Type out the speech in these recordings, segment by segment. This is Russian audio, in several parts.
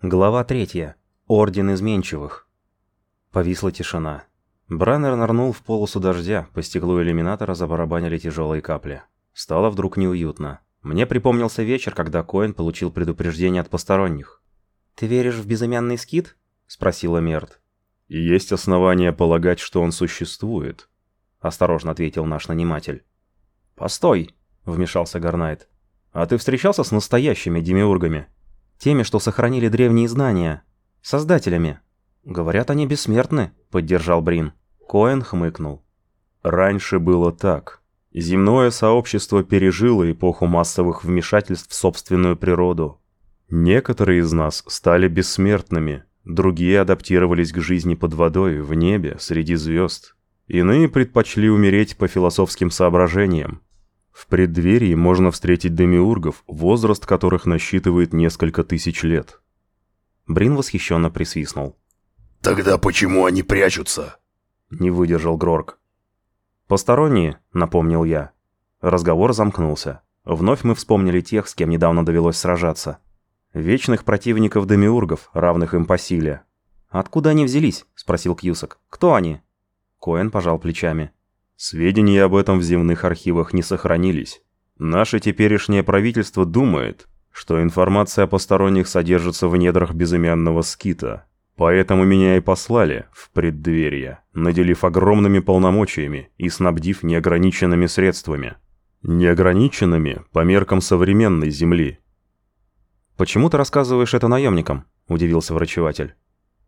Глава 3. Орден изменчивых. Повисла тишина. Браннер нырнул в полосу дождя, по стеклу иллюминатора забарабанили тяжелые капли. Стало вдруг неуютно. Мне припомнился вечер, когда Коэн получил предупреждение от посторонних. «Ты веришь в безымянный скит?» – спросила Мерт. «Есть основания полагать, что он существует», – осторожно ответил наш наниматель. «Постой!» – вмешался Гарнайт. «А ты встречался с настоящими демиургами? Теми, что сохранили древние знания. Создателями. Говорят, они бессмертны», — поддержал Брин. Коэн хмыкнул. «Раньше было так. Земное сообщество пережило эпоху массовых вмешательств в собственную природу. Некоторые из нас стали бессмертными, другие адаптировались к жизни под водой, в небе, среди звезд. Иные предпочли умереть по философским соображениям. В преддверии можно встретить демиургов, возраст которых насчитывает несколько тысяч лет». Брин восхищенно присвистнул. «Тогда почему они прячутся?» — не выдержал Грорк. «Посторонние», — напомнил я. Разговор замкнулся. Вновь мы вспомнили тех, с кем недавно довелось сражаться. Вечных противников демиургов, равных им по силе. «Откуда они взялись?» — спросил Кьюсак. «Кто они?» Коэн пожал плечами. «Сведения об этом в земных архивах не сохранились. Наше теперешнее правительство думает, что информация о посторонних содержится в недрах безымянного скита. Поэтому меня и послали в преддверие, наделив огромными полномочиями и снабдив неограниченными средствами. Неограниченными по меркам современной Земли». «Почему ты рассказываешь это наемникам?» – удивился врачеватель.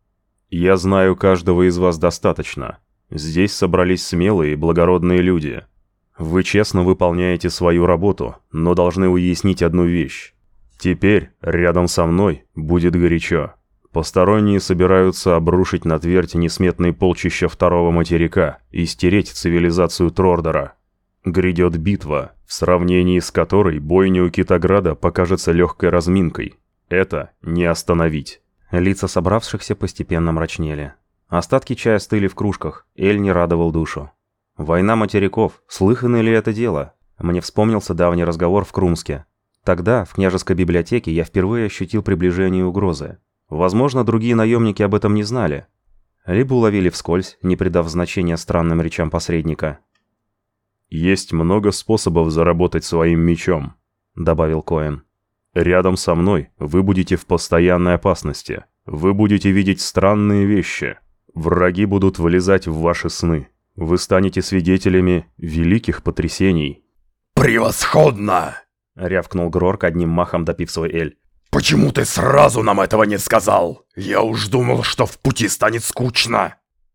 «Я знаю каждого из вас достаточно. Здесь собрались смелые и благородные люди. Вы честно выполняете свою работу, но должны уяснить одну вещь. Теперь рядом со мной будет горячо. Посторонние собираются обрушить на Твердь несметные полчища второго материка и стереть цивилизацию Трордора. Грядет битва, в сравнении с которой бойня у Китаграда покажется легкой разминкой. Это не остановить». Лица собравшихся постепенно мрачнели. Остатки чая стыли в кружках, эль не радовал душу. Война материков, слыхано ли это дело? Мне вспомнился давний разговор в Крумске. Тогда, в княжеской библиотеке, я впервые ощутил приближение угрозы. Возможно, другие наемники об этом не знали. Либо уловили вскользь, не придав значения странным речам посредника. «Есть много способов заработать своим мечом», — добавил Коэн. «Рядом со мной вы будете в постоянной опасности. Вы будете видеть странные вещи. Враги будут вылезать в ваши сны. Вы станете свидетелями великих потрясений». «Превосходно!» — рявкнул Грорк, одним махом допив свой эль. «Почему ты сразу нам этого не сказал? Я уж думал, что в пути станет скучно!»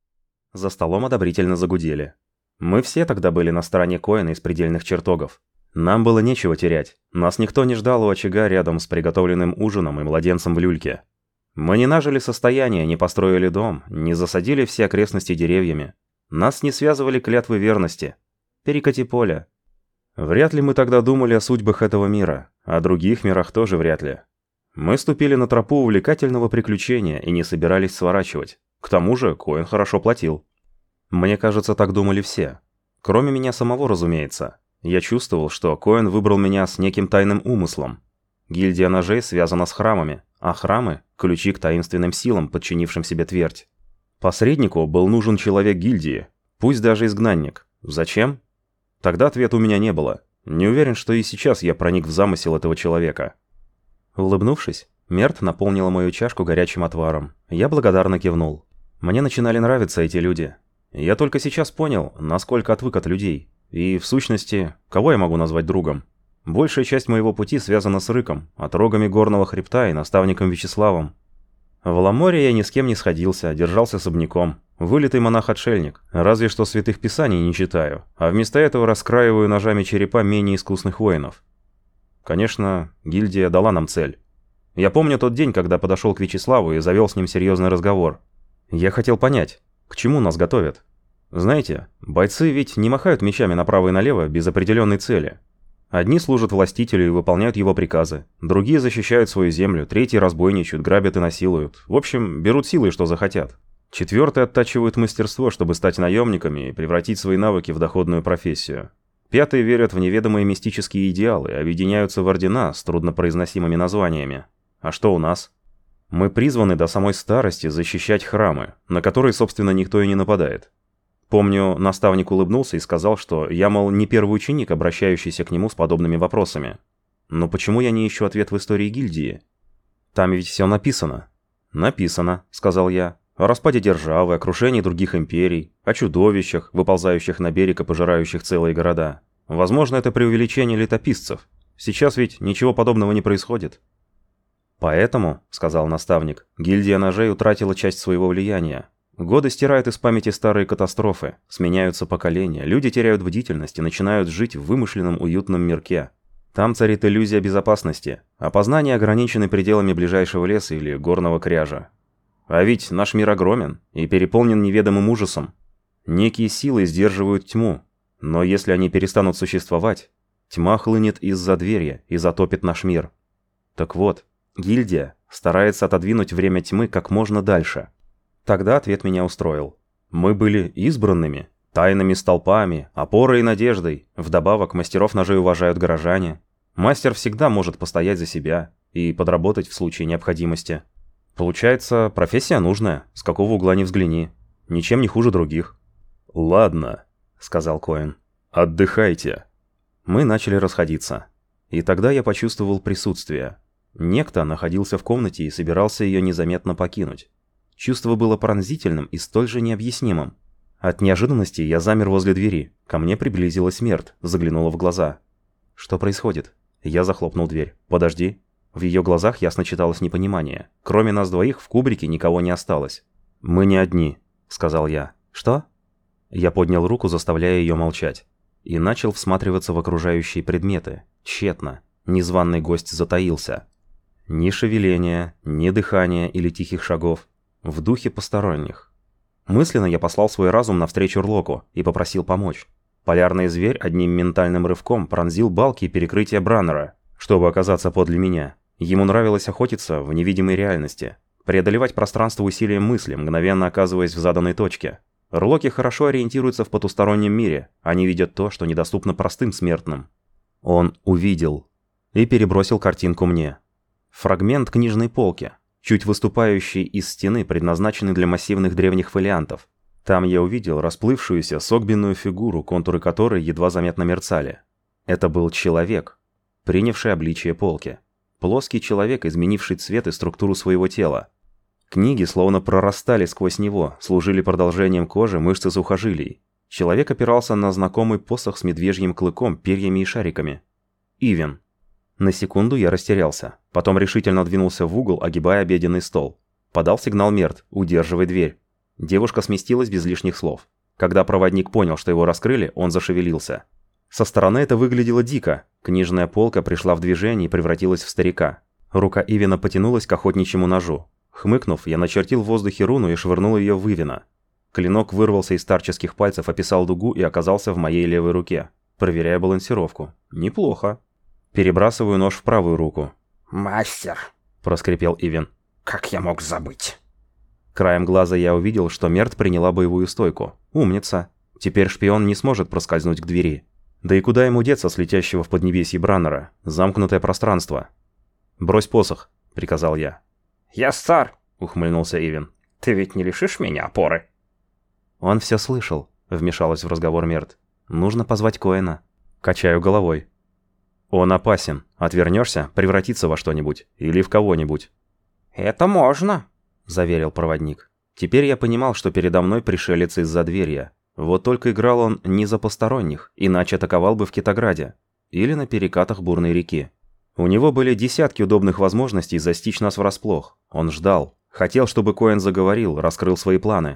За столом одобрительно загудели. Мы все тогда были на стороне Коэна из предельных чертогов. Нам было нечего терять. Нас никто не ждал у очага рядом с приготовленным ужином и младенцем в люльке. Мы не нажили состояние, не построили дом, не засадили все окрестности деревьями. Нас не связывали клятвы верности. Перекати поле. Вряд ли мы тогда думали о судьбах этого мира, о других мирах тоже вряд ли. Мы ступили на тропу увлекательного приключения и не собирались сворачивать. К тому же Коэн хорошо платил. Мне кажется, так думали все. Кроме меня самого, разумеется. Я чувствовал, что Коэн выбрал меня с неким тайным умыслом. Гильдия ножей связана с храмами, а храмы – ключи к таинственным силам, подчинившим себе Твердь. Посреднику был нужен человек гильдии, пусть даже изгнанник. Зачем? Тогда ответа у меня не было. Не уверен, что и сейчас я проник в замысел этого человека. Улыбнувшись, Мерт наполнила мою чашку горячим отваром. Я благодарно кивнул. Мне начинали нравиться эти люди. Я только сейчас понял, насколько отвык от людей. И, в сущности, кого я могу назвать другом? Большая часть моего пути связана с Рыком, отрогами горного хребта и наставником Вячеславом. В Ламоре я ни с кем не сходился, держался особняком. Вылитый монах-отшельник, разве что святых писаний не читаю, а вместо этого раскраиваю ножами черепа менее искусных воинов. Конечно, гильдия дала нам цель. Я помню тот день, когда подошел к Вячеславу и завел с ним серьезный разговор. Я хотел понять, к чему нас готовят. Знаете, бойцы ведь не махают мечами направо и налево без определенной цели. Одни служат властителю и выполняют его приказы, другие защищают свою землю, третьи разбойничают, грабят и насилуют. В общем, берут силой, что захотят. Четвертые оттачивают мастерство, чтобы стать наемниками и превратить свои навыки в доходную профессию. Пятые верят в неведомые мистические идеалы и объединяются в ордена с труднопроизносимыми названиями. А что у нас? Мы призваны до самой старости защищать храмы, на которые, собственно, никто и не нападает. Помню, наставник улыбнулся и сказал, что я, мол, не первый ученик, обращающийся к нему с подобными вопросами. Но почему я не ищу ответ в истории гильдии? Там ведь все написано. Написано, сказал я. О распаде державы, о крушении других империй, о чудовищах, выползающих на берег и пожирающих целые города. Возможно, это преувеличение летописцев. Сейчас ведь ничего подобного не происходит. «Поэтому, — сказал наставник, — гильдия ножей утратила часть своего влияния. Годы стирают из памяти старые катастрофы, сменяются поколения, люди теряют бдительность и начинают жить в вымышленном уютном мирке. Там царит иллюзия безопасности, а познания ограничены пределами ближайшего леса или горного кряжа. А ведь наш мир огромен и переполнен неведомым ужасом. Некие силы сдерживают тьму, но если они перестанут существовать, тьма хлынет из-за двери и затопит наш мир. Так вот, гильдия старается отодвинуть время тьмы как можно дальше». Тогда ответ меня устроил. Мы были избранными, тайными столпами, опорой и надеждой. Вдобавок, мастеров ножей уважают горожане. Мастер всегда может постоять за себя и подработать в случае необходимости. Получается, профессия нужная, с какого угла ни взгляни. Ничем не хуже других. «Ладно», — сказал Коэн. «Отдыхайте». Мы начали расходиться. И тогда я почувствовал присутствие. Некто находился в комнате и собирался ее незаметно покинуть. Чувство было пронзительным и столь же необъяснимым. От неожиданности я замер возле двери. Ко мне приблизилась Мерт, заглянула в глаза. «Что происходит?» Я захлопнул дверь. «Подожди». В ее глазах ясно читалось непонимание. Кроме нас двоих в кубрике никого не осталось. «Мы не одни», — сказал я. «Что?» Я поднял руку, заставляя ее молчать. И начал всматриваться в окружающие предметы. Тщетно. Незваный гость затаился. Ни шевеления, ни дыхания или тихих шагов. В духе посторонних. Мысленно я послал свой разум навстречу Рлоку и попросил помочь. Полярный зверь одним ментальным рывком пронзил балки и перекрытия Браннера, чтобы оказаться подле меня. Ему нравилось охотиться в невидимой реальности, преодолевать пространство усилием мысли, мгновенно оказываясь в заданной точке. Рлоки хорошо ориентируются в потустороннем мире, они видят то, что недоступно простым смертным. Он увидел и перебросил картинку мне. Фрагмент книжной полки, чуть выступающий из стены, предназначенный для массивных древних фолиантов. Там я увидел расплывшуюся согбенную фигуру, контуры которой едва заметно мерцали. Это был человек, принявший обличие полки. Плоский человек, изменивший цвет и структуру своего тела. Книги словно прорастали сквозь него, служили продолжением кожи, мышц и сухожилий. Человек опирался на знакомый посох с медвежьим клыком, перьями и шариками. Ивен. На секунду я растерялся, потом решительно двинулся в угол, огибая обеденный стол. Подал сигнал Мерт: «Удерживай дверь». Девушка сместилась без лишних слов. Когда проводник понял, что его раскрыли, он зашевелился. Со стороны это выглядело дико. Книжная полка пришла в движение и превратилась в старика. Рука Ивена потянулась к охотничьему ножу. Хмыкнув, я начертил в воздухе руну и швырнул ее в Ивена. Клинок вырвался из старческих пальцев, описал дугу и оказался в моей левой руке. Проверяя балансировку. Неплохо. Перебрасываю нож в правую руку. «Мастер!» – проскрипел Ивен. «Как я мог забыть?» Краем глаза я увидел, что Мерт приняла боевую стойку. Умница. Теперь шпион не сможет проскользнуть к двери. Да и куда ему деться с летящего в поднебесье Браннера? Замкнутое пространство. «Брось посох», — приказал я. «Я стар», — ухмыльнулся Ивен. «Ты ведь не лишишь меня опоры?» «Он все слышал», — вмешалась в разговор Мерт. «Нужно позвать Коэна». Качаю головой. «Он опасен. Отвернешься, превратится во что-нибудь. Или в кого-нибудь». «Это можно», — заверил проводник. Теперь я понимал, что передо мной пришелец из-за дверья. Вот только играл он не за посторонних, иначе атаковал бы в Китограде. Или на перекатах бурной реки. У него были десятки удобных возможностей застичь нас врасплох. Он ждал. Хотел, чтобы Коэн заговорил, раскрыл свои планы.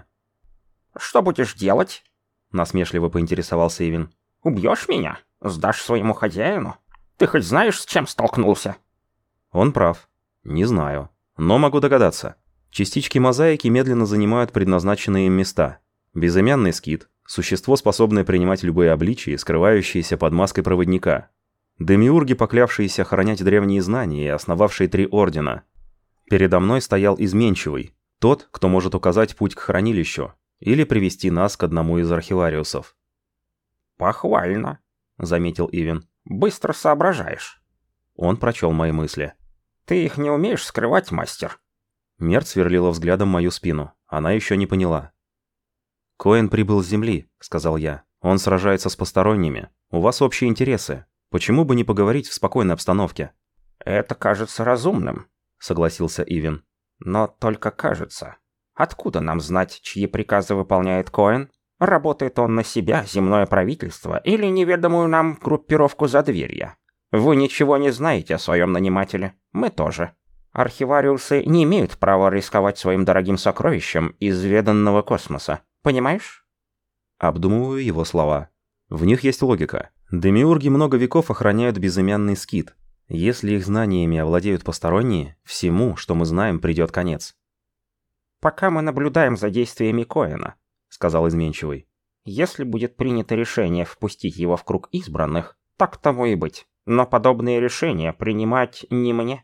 «Что будешь делать?» — насмешливо поинтересовался Ивен. «Убьешь меня? Сдашь своему хозяину? Ты хоть знаешь, с чем столкнулся?» Он прав. Не знаю. Но могу догадаться. Частички мозаики медленно занимают предназначенные им места. Безымянный скит – существо, способное принимать любые обличия, скрывающиеся под маской проводника. Демиурги, поклявшиеся охранять древние знания и основавшие 3 ордена. Передо мной стоял изменчивый, тот, кто может указать путь к хранилищу или привести нас к одному из архивариусов. «Похвально», — заметил Ивен. «Быстро соображаешь». Он прочел мои мысли. «Ты их не умеешь скрывать, мастер?» Мерт сверлила взглядом мою спину. Она еще не поняла. «Коэн прибыл с земли», — сказал я. «Он сражается с посторонними. У вас общие интересы. Почему бы не поговорить в спокойной обстановке?» «Это кажется разумным», — согласился Ивин. «Но только кажется. Откуда нам знать, чьи приказы выполняет Коэн? Работает он на себя, земное правительство, или неведомую нам группировку Задверья? Вы ничего не знаете о своем нанимателе. Мы тоже. Архивариусы не имеют права рисковать своим дорогим сокровищем из веданного космоса. Понимаешь?» Обдумываю его слова. В них есть логика. Демиурги много веков охраняют безымянный скит. Если их знаниями овладеют посторонние, всему, что мы знаем, придет конец. «Пока мы наблюдаем за действиями Коэна», — сказал изменчивый. «Если будет принято решение впустить его в круг избранных, так тому и быть. Но подобные решения принимать не мне».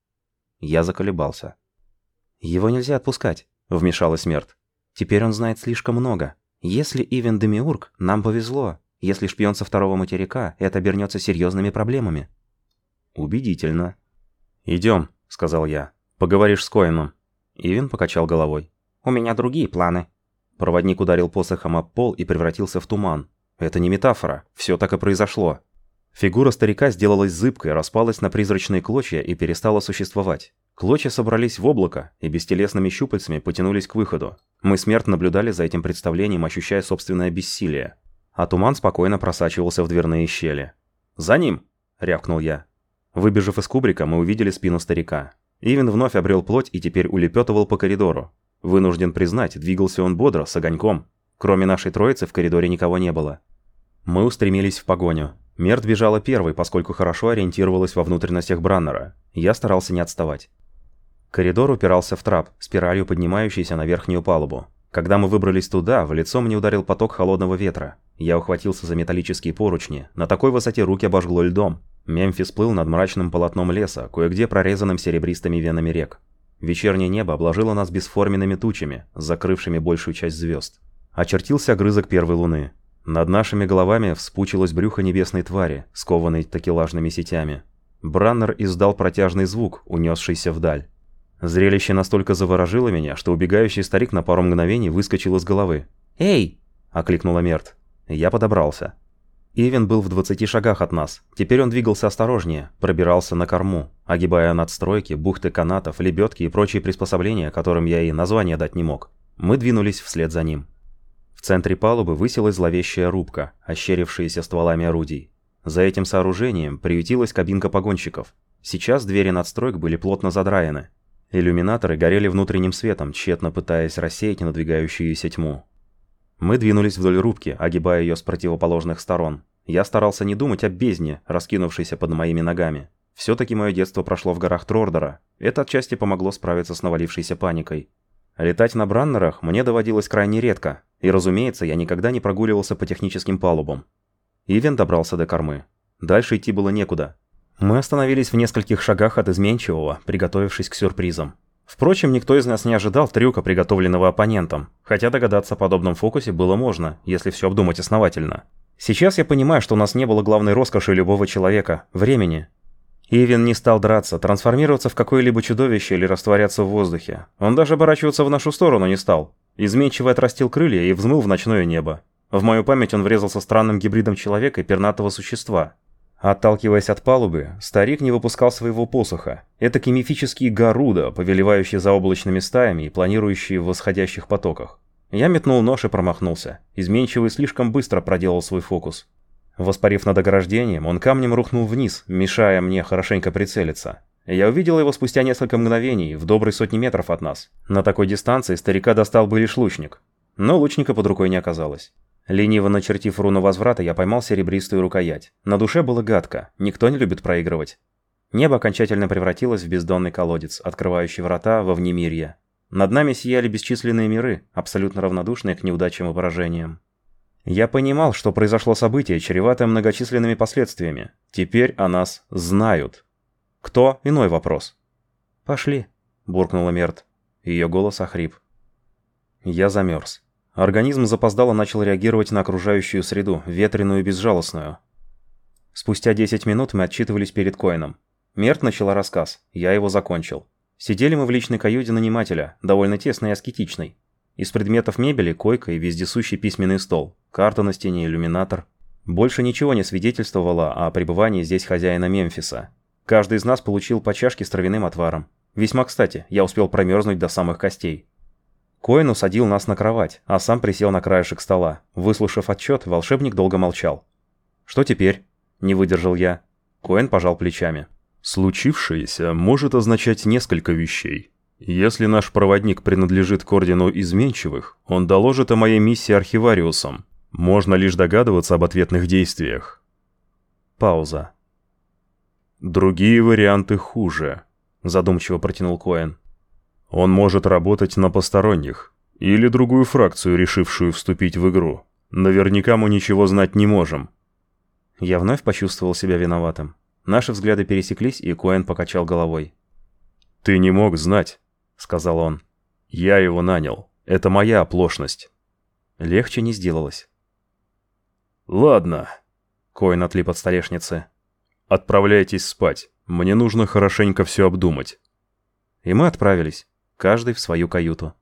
Я заколебался. «Его нельзя отпускать», — вмешалась Мерт. «Теперь он знает слишком много. Если Ивен Демиург, нам повезло. Если шпион со второго материка, это обернется серьезными проблемами». «Убедительно». «Идем», — сказал я. «Поговоришь с Коэном». Ивен покачал головой. «У меня другие планы». Проводник ударил посохом об пол и превратился в туман. Это не метафора. Все так и произошло. Фигура старика сделалась зыбкой, распалась на призрачные клочья и перестала существовать. Клочья собрались в облако и бестелесными щупальцами потянулись к выходу. Мы смерть наблюдали за этим представлением, ощущая собственное бессилие. А туман спокойно просачивался в дверные щели. «За ним!» — рявкнул я. Выбежав из кубрика, мы увидели спину старика. Ивен вновь обрел плоть и теперь улепетывал по коридору. Вынужден признать, двигался он бодро, с огоньком. Кроме нашей троицы в коридоре никого не было. Мы устремились в погоню. Мерт бежала первой, поскольку хорошо ориентировалась во внутренностях Браннера. Я старался не отставать. Коридор упирался в трап, спиралью поднимающийся на верхнюю палубу. Когда мы выбрались туда, в лицо мне ударил поток холодного ветра. Я ухватился за металлические поручни. На такой высоте руки обожгло льдом. Мемфис плыл над мрачным полотном леса, кое-где прорезанным серебристыми венами рек. Вечернее небо обложило нас бесформенными тучами, закрывшими большую часть звезд. Очертился огрызок первой луны. Над нашими головами вспучилось брюхо небесной твари, скованной такелажными сетями. Браннер издал протяжный звук, унесшийся вдаль. Зрелище настолько заворожило меня, что убегающий старик на пару мгновений выскочил из головы. «Эй!» — окликнула Мерт. Я подобрался. Ивен был в 20 шагах от нас. Теперь он двигался осторожнее, пробирался на корму, огибая надстройки, бухты канатов, лебедки и прочие приспособления, которым я и название дать не мог. Мы двинулись вслед за ним. В центре палубы высилась зловещая рубка, ощерившаяся стволами орудий. За этим сооружением приютилась кабинка погонщиков. Сейчас двери надстроек были плотно задраены. Иллюминаторы горели внутренним светом, тщетно пытаясь рассеять надвигающуюся тьму. Мы двинулись вдоль рубки, огибая ее с противоположных сторон. Я старался не думать о бездне, раскинувшейся под моими ногами. Все-таки мое детство прошло в горах Трордора. Это отчасти помогло справиться с навалившейся паникой. Летать на Браннерах мне доводилось крайне редко, и, разумеется, я никогда не прогуливался по техническим палубам. Ивен добрался до кормы. Дальше идти было некуда. Мы остановились в нескольких шагах от изменчивого, приготовившись к сюрпризам. Впрочем, никто из нас не ожидал трюка, приготовленного оппонентом, хотя догадаться о подобном фокусе было можно, если все обдумать основательно. Сейчас я понимаю, что у нас не было главной роскоши любого человека – времени. Ивен не стал драться, трансформироваться в какое-либо чудовище или растворяться в воздухе. Он даже оборачиваться в нашу сторону не стал. Изменчивый отрастил крылья и взмыл в ночное небо. В мою память он врезался странным гибридом человека и пернатого существа. Отталкиваясь от палубы, старик не выпускал своего посоха. Этакий мифический Гаруда, повелевающий заоблачными стаями и планирующий в восходящих потоках. Я метнул нож и промахнулся. Изменчивый слишком быстро проделал свой фокус. Воспарив над ограждением, он камнем рухнул вниз, мешая мне хорошенько прицелиться. Я увидел его спустя несколько мгновений, в доброй сотни метров от нас. На такой дистанции старика достал бы лишь лучник. Но лучника под рукой не оказалось. Лениво начертив руну возврата, я поймал серебристую рукоять. На душе было гадко, никто не любит проигрывать. Небо окончательно превратилось в бездонный колодец, открывающий врата во внемирье. Над нами сияли бесчисленные миры, абсолютно равнодушные к неудачам и поражениям. Я понимал, что произошло событие, чреватое многочисленными последствиями. Теперь о нас знают. Кто? Иной вопрос. «Пошли», — буркнула Мерт. Ее голос охрип. Я замерз. Организм запоздало начал реагировать на окружающую среду, ветреную и безжалостную. Спустя 10 минут мы отчитывались перед Коэном. Мерт начала рассказ, я его закончил. Сидели мы в личной каюте нанимателя, довольно тесной и аскетичной. Из предметов мебели койка и вездесущий письменный стол, карта на стене, иллюминатор. Больше ничего не свидетельствовало о пребывании здесь хозяина Мемфиса. Каждый из нас получил по чашке с травяным отваром. Весьма кстати, я успел промерзнуть до самых костей. Коэн усадил нас на кровать, а сам присел на краешек стола. Выслушав отчет, волшебник долго молчал. «Что теперь?» – не выдержал я. Коэн пожал плечами. Случившееся может означать несколько вещей. Если наш проводник принадлежит к Ордену Изменчивых, он доложит о моей миссии архивариусам. Можно лишь догадываться об ответных действиях. Пауза. Другие варианты хуже, задумчиво протянул Коэн. Он может работать на посторонних, или другую фракцию, решившую вступить в игру. Наверняка мы ничего знать не можем. Я вновь почувствовал себя виноватым. Наши взгляды пересеклись, и Коэн покачал головой. «Ты не мог знать», — сказал он. «Я его нанял. Это моя оплошность». Легче не сделалось. «Ладно», — Коэн отлип от столешницы. «Отправляйтесь спать. Мне нужно хорошенько все обдумать». И мы отправились, каждый в свою каюту.